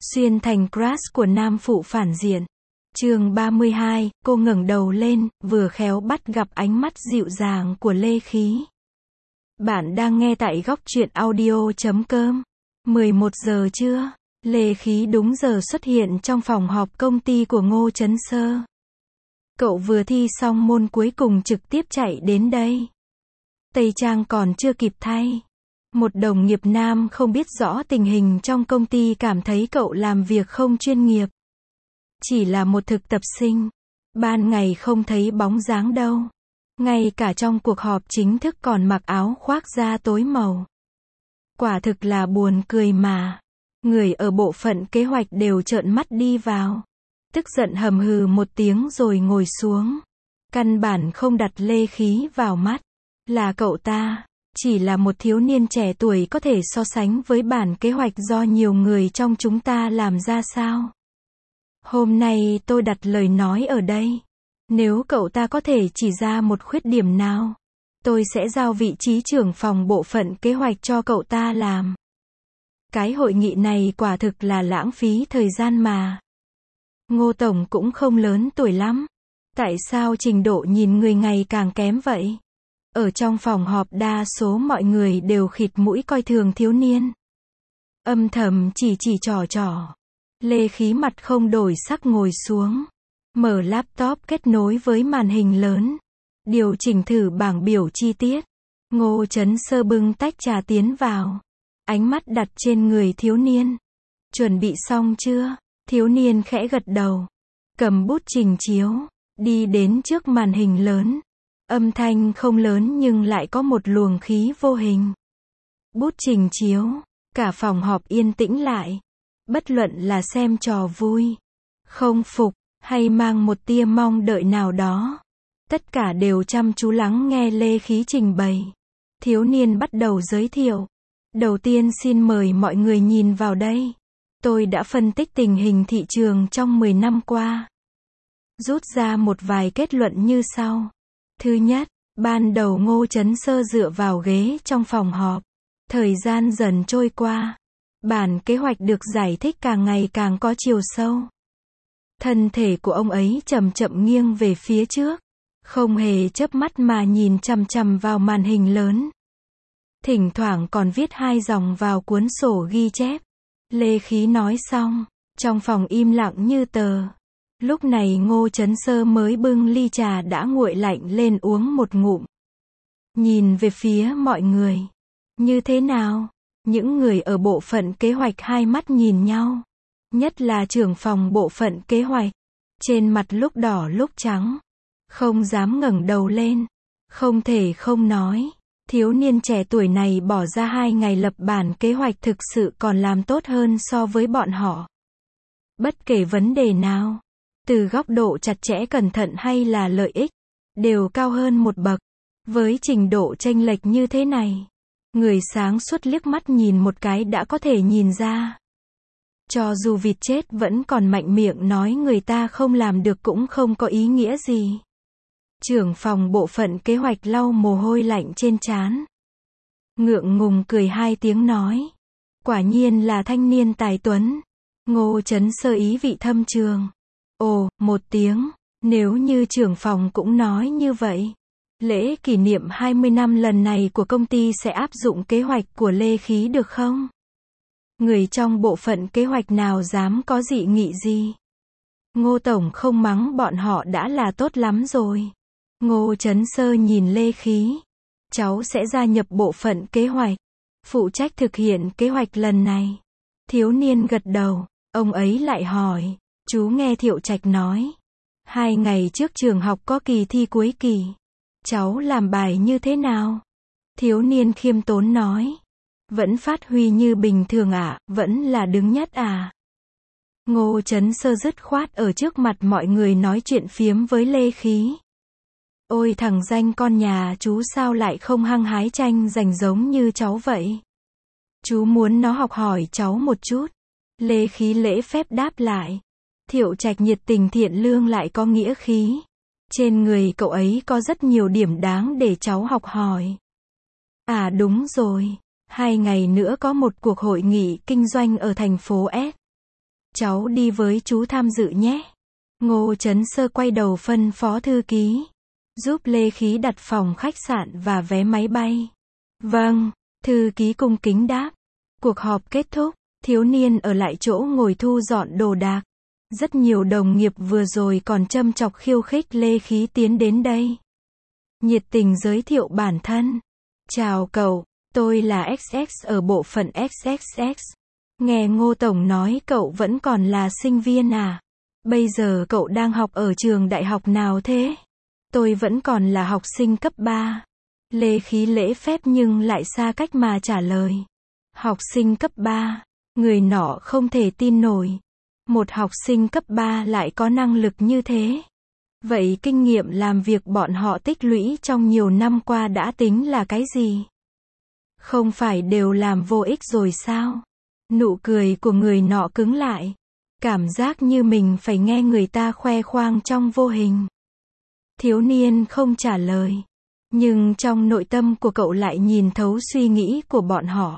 Xuyên thành crush của nam phụ phản diện. Chương 32, cô ngẩng đầu lên, vừa khéo bắt gặp ánh mắt dịu dàng của Lê Khí. Bạn đang nghe tại góc truyện audio.com. 11 giờ trưa, Lê Khí đúng giờ xuất hiện trong phòng họp công ty của Ngô Chấn Sơ. Cậu vừa thi xong môn cuối cùng trực tiếp chạy đến đây. Tây trang còn chưa kịp thay. Một đồng nghiệp nam không biết rõ tình hình trong công ty cảm thấy cậu làm việc không chuyên nghiệp. Chỉ là một thực tập sinh. Ban ngày không thấy bóng dáng đâu. Ngay cả trong cuộc họp chính thức còn mặc áo khoác da tối màu. Quả thực là buồn cười mà. Người ở bộ phận kế hoạch đều trợn mắt đi vào. Tức giận hầm hừ một tiếng rồi ngồi xuống. Căn bản không đặt Lê Khí vào mắt. Là cậu ta. Chỉ là một thiếu niên trẻ tuổi có thể so sánh với bản kế hoạch do nhiều người trong chúng ta làm ra sao? Hôm nay tôi đặt lời nói ở đây. Nếu cậu ta có thể chỉ ra một khuyết điểm nào, tôi sẽ giao vị trí trưởng phòng bộ phận kế hoạch cho cậu ta làm. Cái hội nghị này quả thực là lãng phí thời gian mà. Ngô Tổng cũng không lớn tuổi lắm. Tại sao trình độ nhìn người ngày càng kém vậy? Ở trong phòng họp đa số mọi người đều khịt mũi coi thường thiếu niên. Âm thầm chỉ trò. Lê Khí mặt không đổi sắc ngồi xuống. Mở laptop kết nối với màn hình lớn. Điều chỉnh thử bảng biểu chi tiết. Ngô Chấn Sơ bưng tách trà tiến vào. Ánh mắt đặt trên người thiếu niên. Chuẩn bị xong chưa? Thiếu niên khẽ gật đầu. Cầm bút trình chiếu. Đi đến trước màn hình lớn. Âm thanh không lớn nhưng lại có một luồng khí vô hình. Bút trình chiếu. Cả phòng họp yên tĩnh lại. Bất luận là xem trò vui, không phục, hay mang một tia mong đợi nào đó. Tất cả đều chăm chú lắng nghe Lê Khí trình bày. Thiếu niên bắt đầu giới thiệu. Đầu tiên xin mời mọi người nhìn vào đây. Tôi đã phân tích tình hình thị trường trong 10 năm qua. Rút ra một vài kết luận như sau. Thứ nhất, ban đầu Ngô Chấn Sơ dựa vào ghế trong phòng họp. Thời gian dần trôi qua. Bản kế hoạch được giải thích càng ngày càng có chiều sâu. Thân thể của ông ấy chậm chậm nghiêng về phía trước. Không hề chớp mắt mà nhìn chằm chằm vào màn hình lớn. Thỉnh thoảng còn viết 2 dòng vào cuốn sổ ghi chép. Lê Khí nói xong. Trong phòng im lặng như tờ. Lúc này Ngô Chấn Sơ mới bưng ly trà đã nguội lạnh lên uống một ngụm. Nhìn về phía mọi người. Như thế nào? Những người ở bộ phận kế hoạch hai mắt nhìn nhau. Nhất là trưởng phòng bộ phận kế hoạch. Trên mặt lúc đỏ lúc trắng. Không dám ngẩng đầu lên. Không thể không nói. Thiếu niên trẻ tuổi này bỏ ra 2 ngày lập bản kế hoạch thực sự còn làm tốt hơn so với bọn họ. Bất kể vấn đề nào. Từ góc độ chặt chẽ cẩn thận hay là lợi ích. Đều cao hơn một bậc. Với trình độ chênh lệch như thế này. Người sáng suốt liếc mắt nhìn một cái đã có thể nhìn ra. Cho dù vịt chết vẫn còn mạnh miệng nói người ta không làm được cũng không có ý nghĩa gì. Trưởng phòng bộ phận kế hoạch lau mồ hôi lạnh trên trán. Ngượng ngùng cười 2 tiếng nói. Quả nhiên là thanh niên tài tuấn. Ngô Chấn Sơ ý vị thâm trường. Ồ, 1 tiếng. Nếu như trưởng phòng cũng nói như vậy. Lễ kỷ niệm 20 năm lần này của công ty sẽ áp dụng kế hoạch của Lê Khí được không? Người trong bộ phận kế hoạch nào dám có dị nghị gì? Ngô Tổng không mắng bọn họ đã là tốt lắm rồi. Ngô Chấn Sơ nhìn Lê Khí. Cháu sẽ gia nhập bộ phận kế hoạch. Phụ trách thực hiện kế hoạch lần này. Thiếu niên gật đầu. Ông ấy lại hỏi. Chú nghe Thiệu Trạch nói. 2 ngày trước trường học có kỳ thi cuối kỳ. Cháu làm bài như thế nào? Thiếu niên khiêm tốn nói. Vẫn phát huy như bình thường ạ, vẫn là đứng nhất à? Ngô Chấn Sơ dứt khoát ở trước mặt mọi người nói chuyện phiếm với Lê Khí. Ôi thằng danh con nhà chú sao lại không hăng hái tranh giành giống như cháu vậy? Chú muốn nó học hỏi cháu một chút. Lê Khí lễ phép đáp lại. Thiệu Trạch nhiệt tình thiện lương lại có nghĩa khí. Trên người cậu ấy có rất nhiều điểm đáng để cháu học hỏi. À đúng rồi. 2 ngày nữa có một cuộc hội nghị kinh doanh ở thành phố S. Cháu đi với chú tham dự nhé. Ngô Chấn Sơ quay đầu phân phó thư ký, giúp Lê Khí đặt phòng khách sạn và vé máy bay. Vâng, thư ký cung kính đáp. Cuộc họp kết thúc, thiếu niên ở lại chỗ ngồi thu dọn đồ đạc. Rất nhiều đồng nghiệp vừa rồi còn châm chọc khiêu khích Lê Khí tiến đến đây. Nhiệt tình giới thiệu bản thân. Chào cậu, tôi là XX ở bộ phận XXX. Nghe Ngô Tổng nói cậu vẫn còn là sinh viên à? Bây giờ cậu đang học ở trường đại học nào thế? Tôi vẫn còn là học sinh cấp 3. Lê Khí lễ phép nhưng lại xa cách mà trả lời. Học sinh cấp 3, người nọ không thể tin nổi. Một học sinh cấp 3 lại có năng lực như thế. Vậy kinh nghiệm làm việc bọn họ tích lũy trong nhiều năm qua đã tính là cái gì? Không phải đều làm vô ích rồi sao? Nụ cười của người nọ cứng lại. Cảm giác như mình phải nghe người ta khoe khoang trong vô hình. Thiếu niên không trả lời. Nhưng trong nội tâm của cậu lại nhìn thấu suy nghĩ của bọn họ.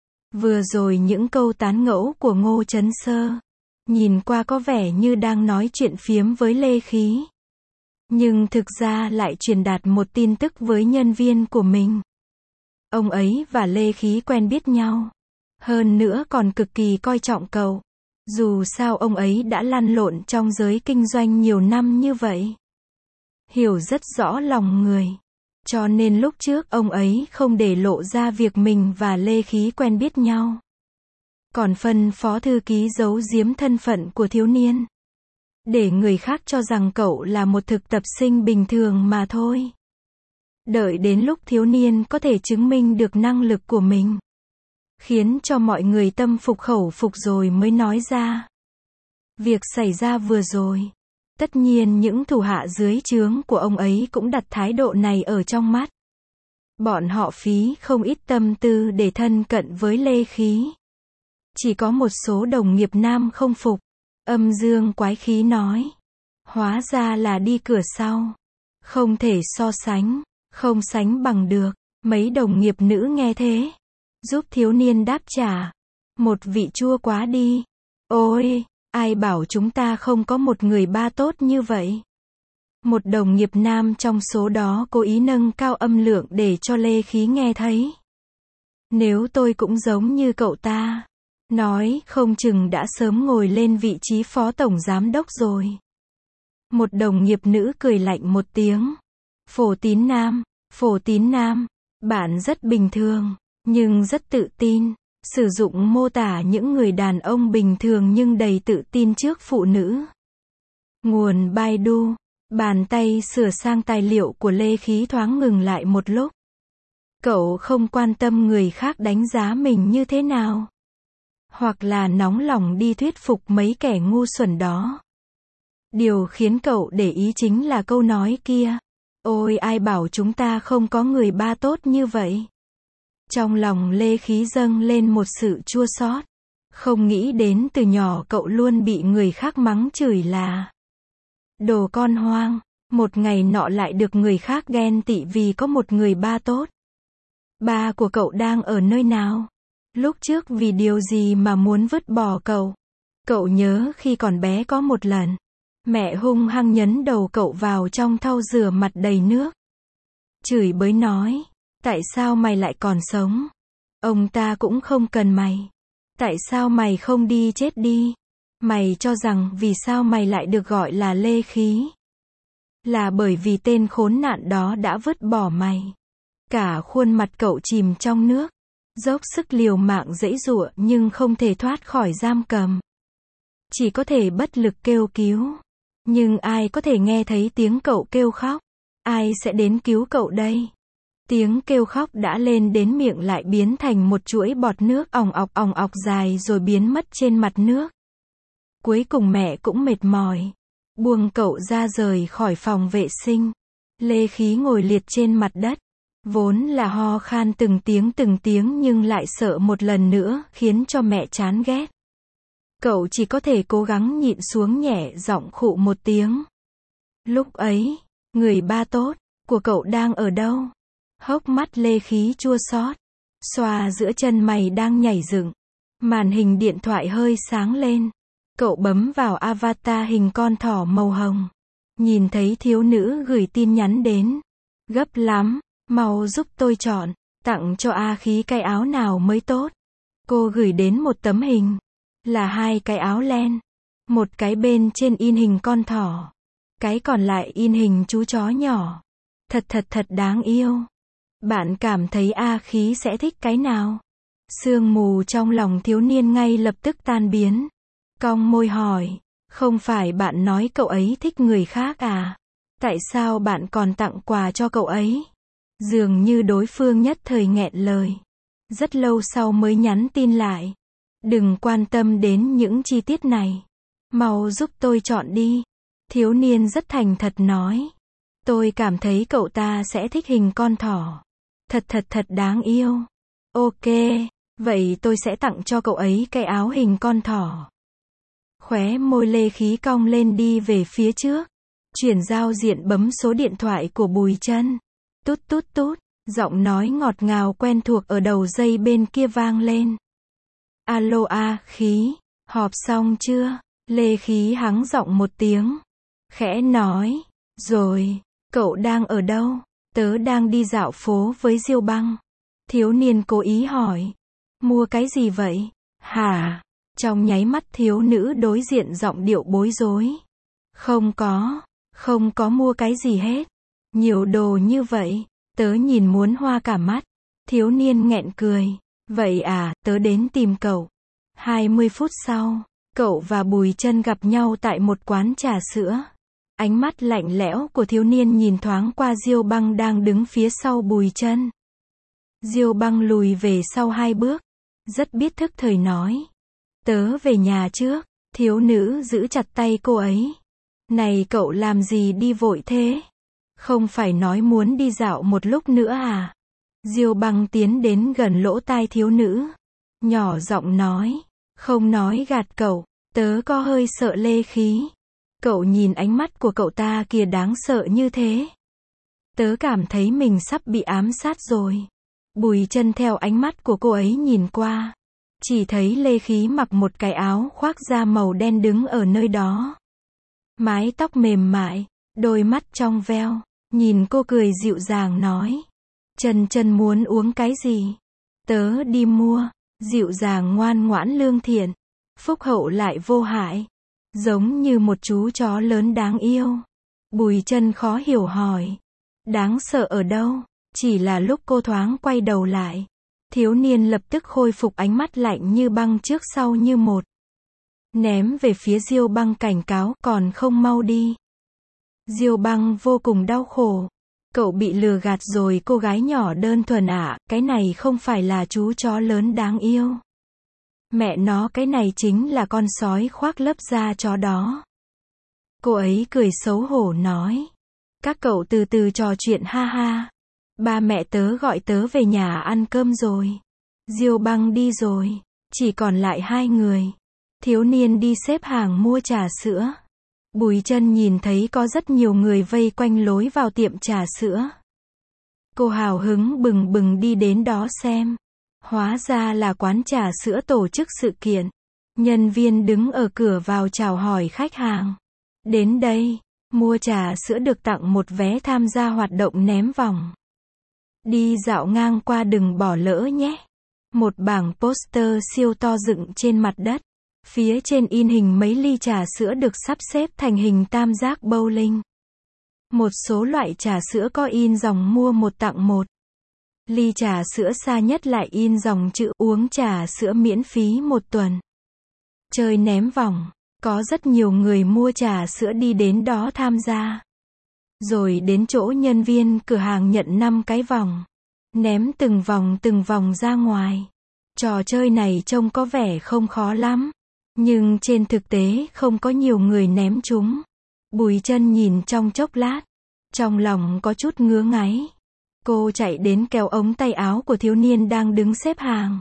Vừa rồi những câu tán ngẫu của Ngô Chấn Sơ, nhìn qua có vẻ như đang nói chuyện phiếm với Lê Khí. Nhưng thực ra lại truyền đạt một tin tức với nhân viên của mình. Ông ấy và Lê Khí quen biết nhau. Hơn nữa còn cực kỳ coi trọng cậu. Dù sao ông ấy đã lăn lộn trong giới kinh doanh nhiều năm như vậy. Hiểu rất rõ lòng người. Cho nên lúc trước ông ấy không để lộ ra việc mình và Lê Khí quen biết nhau. Còn phân phó thư ký giấu giếm thân phận của thiếu niên. Để người khác cho rằng cậu là một thực tập sinh bình thường mà thôi. Đợi đến lúc thiếu niên có thể chứng minh được năng lực của mình. Khiến cho mọi người tâm phục khẩu phục rồi mới nói ra. Việc xảy ra vừa rồi. Tất nhiên những thủ hạ dưới trướng của ông ấy cũng đặt thái độ này ở trong mắt. Bọn họ phí không ít tâm tư để thân cận với Lê Khí. Chỉ có một số đồng nghiệp nam không phục. Âm dương quái khí nói. Hóa ra là đi cửa sau. Không thể so sánh. Không sánh bằng được. Mấy đồng nghiệp nữ nghe thế. Giúp thiếu niên đáp trả. Một vị chua quá đi. Ôi, ai bảo chúng ta không có một người ba tốt như vậy. Một đồng nghiệp nam trong số đó cố ý nâng cao âm lượng để cho Lê Khí nghe thấy. Nếu tôi cũng giống như cậu ta. Nói không chừng đã sớm ngồi lên vị trí phó tổng giám đốc rồi. Một đồng nghiệp nữ cười lạnh một tiếng. Phổ Tín Nam, bạn rất bình thường, nhưng rất tự tin. Sử dụng mô tả những người đàn ông bình thường nhưng đầy tự tin trước phụ nữ. Nguồn Baidu, bàn tay sửa sang tài liệu của Lê Khí thoáng ngừng lại một lúc. Cậu không quan tâm người khác đánh giá mình như thế nào. Hoặc là nóng lòng đi thuyết phục mấy kẻ ngu xuẩn đó. Điều khiến cậu để ý chính là câu nói kia. Ôi ai bảo chúng ta không có người ba tốt như vậy. Trong lòng Lê Khí dâng lên một sự chua xót. Không nghĩ đến từ nhỏ cậu luôn bị người khác mắng chửi là đồ con hoang. Một ngày nọ lại được người khác ghen tị vì có một người ba tốt. Ba của cậu đang ở nơi nào? Lúc trước vì điều gì mà muốn vứt bỏ cậu? Cậu nhớ khi còn bé có một lần. Mẹ hung hăng nhấn đầu cậu vào trong thau rửa mặt đầy nước. Chửi bới nói. Tại sao mày lại còn sống? Ông ta cũng không cần mày. Tại sao mày không đi chết đi? Mày cho rằng vì sao mày lại được gọi là Lê Khí? Là bởi vì tên khốn nạn đó đã vứt bỏ mày. Cả khuôn mặt cậu chìm trong nước. Dốc sức liều mạng giãy giụa nhưng không thể thoát khỏi giam cầm. Chỉ có thể bất lực kêu cứu. Nhưng ai có thể nghe thấy tiếng cậu kêu khóc? Ai sẽ đến cứu cậu đây? Tiếng kêu khóc đã lên đến miệng lại biến thành một chuỗi bọt nước ỏng ọc dài rồi biến mất trên mặt nước. Cuối cùng mẹ cũng mệt mỏi. Buông cậu ra rời khỏi phòng vệ sinh. Lê Khí ngồi liệt trên mặt đất. Vốn là ho khan từng tiếng nhưng lại sợ một lần nữa khiến cho mẹ chán ghét. Cậu chỉ có thể cố gắng nhịn xuống nhẹ giọng khụ một tiếng. Lúc ấy, người ba tốt của cậu đang ở đâu? Hốc mắt Lê Khí chua xót. Xoa giữa chân mày đang nhảy dựng. Màn hình điện thoại hơi sáng lên. Cậu bấm vào avatar hình con thỏ màu hồng. Nhìn thấy thiếu nữ gửi tin nhắn đến. Gấp lắm, mau giúp tôi chọn, tặng cho A Khí cái áo nào mới tốt. Cô gửi đến một tấm hình. Là hai cái áo len. Một cái bên trên in hình con thỏ. Cái còn lại in hình chú chó nhỏ. Thật đáng yêu. Bạn cảm thấy A Khí sẽ thích cái nào? Sương mù trong lòng thiếu niên ngay lập tức tan biến. Cong môi hỏi, không phải bạn nói cậu ấy thích người khác à? Tại sao bạn còn tặng quà cho cậu ấy? Dường như đối phương nhất thời nghẹn lời. Rất lâu sau mới nhắn tin lại. Đừng quan tâm đến những chi tiết này. Mau giúp tôi chọn đi. Thiếu niên rất thành thật nói. Tôi cảm thấy cậu ta sẽ thích hình con thỏ. Thật đáng yêu. Ok, vậy tôi sẽ tặng cho cậu ấy cái áo hình con thỏ. Khóe môi Lê Khí cong lên đi về phía trước. Chuyển giao diện bấm số điện thoại của Bùi Chân. Tút, giọng nói ngọt ngào quen thuộc ở đầu dây bên kia vang lên. Alo A Khí, họp xong chưa? Lê Khí hắng giọng một tiếng. Khẽ nói, rồi, cậu đang ở đâu? Tớ đang đi dạo phố với Diêu Băng. Thiếu niên cố ý hỏi. Mua cái gì vậy? Hả? Trong nháy mắt thiếu nữ đối diện giọng điệu bối rối. Không có mua cái gì hết. Nhiều đồ như vậy, tớ nhìn muốn hoa cả mắt. Thiếu niên nghẹn cười. Vậy à, tớ đến tìm cậu. 20 phút sau, cậu và Bùi Chân gặp nhau tại một quán trà sữa. Ánh mắt lạnh lẽo của thiếu niên nhìn thoáng qua Diêu Băng đang đứng phía sau Bùi Chân. Diêu Băng lùi về sau 2 bước. Rất biết thức thời nói. Tớ về nhà trước. Thiếu nữ giữ chặt tay cô ấy. Này cậu làm gì đi vội thế? Không phải nói muốn đi dạo một lúc nữa à? Diêu Băng tiến đến gần lỗ tai thiếu nữ. Nhỏ giọng nói. Không nói gạt cậu. Tớ có hơi sợ Lê Khí. Cậu nhìn ánh mắt của cậu ta kìa đáng sợ như thế. Tớ cảm thấy mình sắp bị ám sát rồi. Bùi Chân theo ánh mắt của cô ấy nhìn qua. Chỉ thấy Lê Khí mặc một cái áo khoác da màu đen đứng ở nơi đó. Mái tóc mềm mại, đôi mắt trong veo. Nhìn cô cười dịu dàng nói. Chân muốn uống cái gì? Tớ đi mua. Dịu dàng ngoan ngoãn lương thiện. Phúc hậu lại vô hại. Giống như một chú chó lớn đáng yêu. Bùi Chân khó hiểu hỏi. Đáng sợ ở đâu? Chỉ là lúc cô thoáng quay đầu lại. Thiếu niên lập tức khôi phục ánh mắt lạnh như băng trước sau như một. Ném về phía Diêu Băng cảnh cáo, còn không mau đi. Diêu Băng vô cùng đau khổ. Cậu bị lừa gạt rồi cô gái nhỏ đơn thuần ạ, cái này không phải là chú chó lớn đáng yêu. Mẹ nó cái này chính là con sói khoác lớp da chó đó. Cô ấy cười xấu hổ nói. Các cậu từ từ trò chuyện ha ha. Ba mẹ tớ gọi tớ về nhà ăn cơm rồi. Diêu Băng đi rồi. Chỉ còn lại 2 người. Thiếu niên đi xếp hàng mua trà sữa. Bùi Chân nhìn thấy có rất nhiều người vây quanh lối vào tiệm trà sữa. Cô hào hứng bừng bừng đi đến đó xem. Hóa ra là quán trà sữa tổ chức sự kiện. Nhân viên đứng ở cửa vào chào hỏi khách hàng. Đến đây, mua trà sữa được tặng một vé tham gia hoạt động ném vòng. Đi dạo ngang qua đừng bỏ lỡ nhé. Một bảng poster siêu to dựng trên mặt đất. Phía trên in hình mấy ly trà sữa được sắp xếp thành hình tam giác bowling. Một số loại trà sữa có in dòng mua một tặng một. Ly trà sữa xa nhất lại in dòng chữ uống trà sữa miễn phí 1 tuần. Chơi ném vòng. Có rất nhiều người mua trà sữa đi đến đó tham gia. Rồi đến chỗ nhân viên cửa hàng nhận 5 cái vòng. Ném từng vòng ra ngoài. Trò chơi này trông có vẻ không khó lắm. Nhưng trên thực tế không có nhiều người ném chúng. Bùi Chân nhìn trong chốc lát. Trong lòng có chút ngứa ngáy. Cô chạy đến kéo ống tay áo của thiếu niên đang đứng xếp hàng.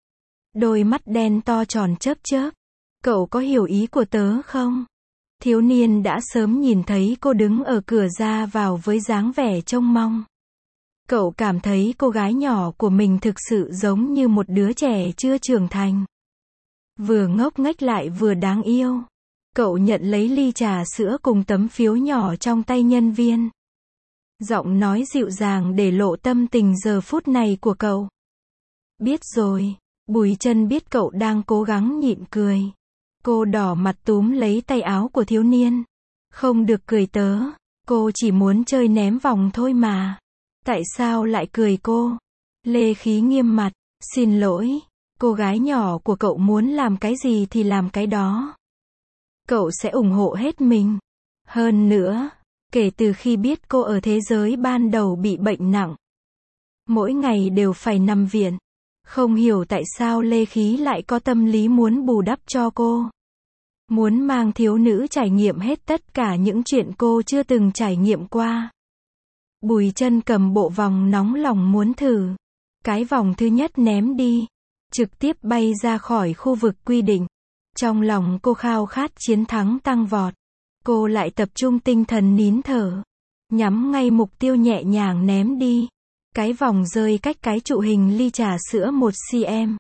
Đôi mắt đen to tròn chớp chớp. Cậu có hiểu ý của tớ không? Thiếu niên đã sớm nhìn thấy cô đứng ở cửa ra vào với dáng vẻ trông mong. Cậu cảm thấy cô gái nhỏ của mình thực sự giống như một đứa trẻ chưa trưởng thành. vừa ngốc nghếch lại vừa đáng yêu. Cậu nhận lấy ly trà sữa cùng tấm phiếu nhỏ trong tay nhân viên. Giọng nói dịu dàng để lộ tâm tình giờ phút này của cậu. Biết rồi. Bùi Chân biết cậu đang cố gắng nhịn cười. Cô đỏ mặt túm lấy tay áo của thiếu niên. Không được cười tớ. Cô chỉ muốn chơi ném vòng thôi mà. Tại sao lại cười cô? Lê Khí nghiêm mặt. Xin lỗi. Cô gái nhỏ của cậu muốn làm cái gì thì làm cái đó. Cậu sẽ ủng hộ hết mình. Hơn nữa, kể từ khi biết cô ở thế giới ban đầu bị bệnh nặng, mỗi ngày đều phải nằm viện. Không hiểu tại sao Lê Khí lại có tâm lý muốn bù đắp cho cô. Muốn mang thiếu nữ trải nghiệm hết tất cả những chuyện cô chưa từng trải nghiệm qua. Bùi Chân cầm bộ vòng nóng lòng muốn thử. Cái vòng thứ nhất ném đi, trực tiếp bay ra khỏi khu vực quy định. Trong lòng cô khao khát chiến thắng tăng vọt. Cô lại tập trung tinh thần nín thở. Nhắm ngay mục tiêu nhẹ nhàng ném đi. Cái vòng rơi cách cái trụ hình ly trà sữa 1 cm.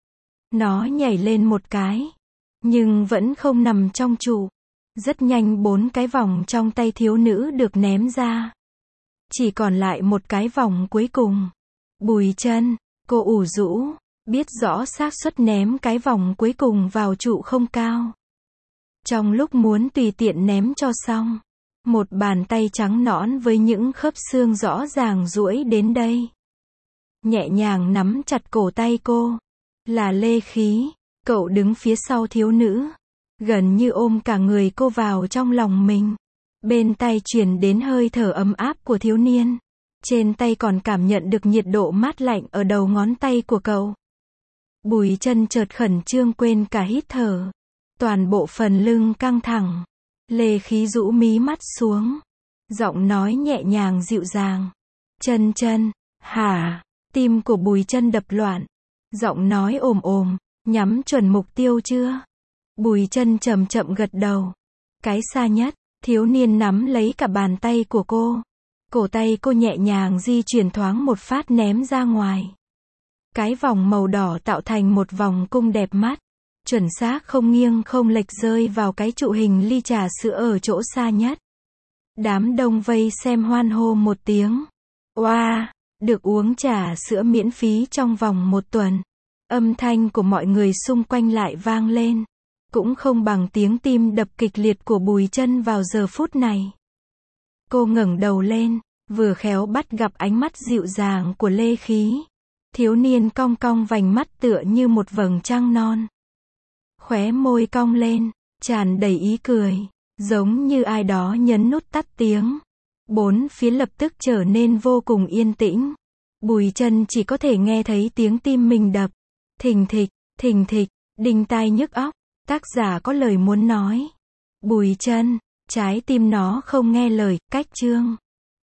Nó nhảy lên một cái. Nhưng vẫn không nằm trong trụ. Rất nhanh 4 cái vòng trong tay thiếu nữ được ném ra. Chỉ còn lại một cái vòng cuối cùng. Bùi Chân, cô ủ rũ. Biết rõ xác suất ném cái vòng cuối cùng vào trụ không cao. Trong lúc muốn tùy tiện ném cho xong, một bàn tay trắng nõn với những khớp xương rõ ràng duỗi đến đây. Nhẹ nhàng nắm chặt cổ tay cô. Là Lê Khí. Cậu đứng phía sau thiếu nữ. Gần như ôm cả người cô vào trong lòng mình. Bên tai truyền đến hơi thở ấm áp của thiếu niên. Trên tay còn cảm nhận được nhiệt độ mát lạnh ở đầu ngón tay của cậu. Bùi Chân chợt khẩn trương quên cả hít thở. Toàn bộ phần lưng căng thẳng. Lê Khí rũ mí mắt xuống. Giọng nói nhẹ nhàng dịu dàng. Chân Chân, hả? Tim của Bùi Chân đập loạn. Giọng nói ồm ồm, nhắm chuẩn mục tiêu chưa? Bùi Chân chậm chậm gật đầu. Cái xa nhất, thiếu niên nắm lấy cả bàn tay của cô. Cổ tay cô nhẹ nhàng di chuyển thoáng một phát ném ra ngoài. Cái vòng màu đỏ tạo thành một vòng cung đẹp mắt. Chuẩn xác không nghiêng không lệch rơi vào cái trụ hình ly trà sữa ở chỗ xa nhất. Đám đông vây xem hoan hô một tiếng. Oa, được uống trà sữa miễn phí trong vòng 1 tuần. Âm thanh của mọi người xung quanh lại vang lên. Cũng không bằng tiếng tim đập kịch liệt của Bùi Chân vào giờ phút này. Cô ngẩng đầu lên, vừa khéo bắt gặp ánh mắt dịu dàng của Lê Khí. Thiếu niên cong cong vành mắt tựa như một vầng trăng non. Khóe môi cong lên, tràn đầy ý cười, giống như ai đó nhấn nút tắt tiếng. Bốn phía lập tức trở nên vô cùng yên tĩnh. Bùi Chân chỉ có thể nghe thấy tiếng tim mình đập. Thình thịch, đinh tai nhức óc. Tác giả có lời muốn nói. Bùi Chân, trái tim nó không nghe lời, cách chương.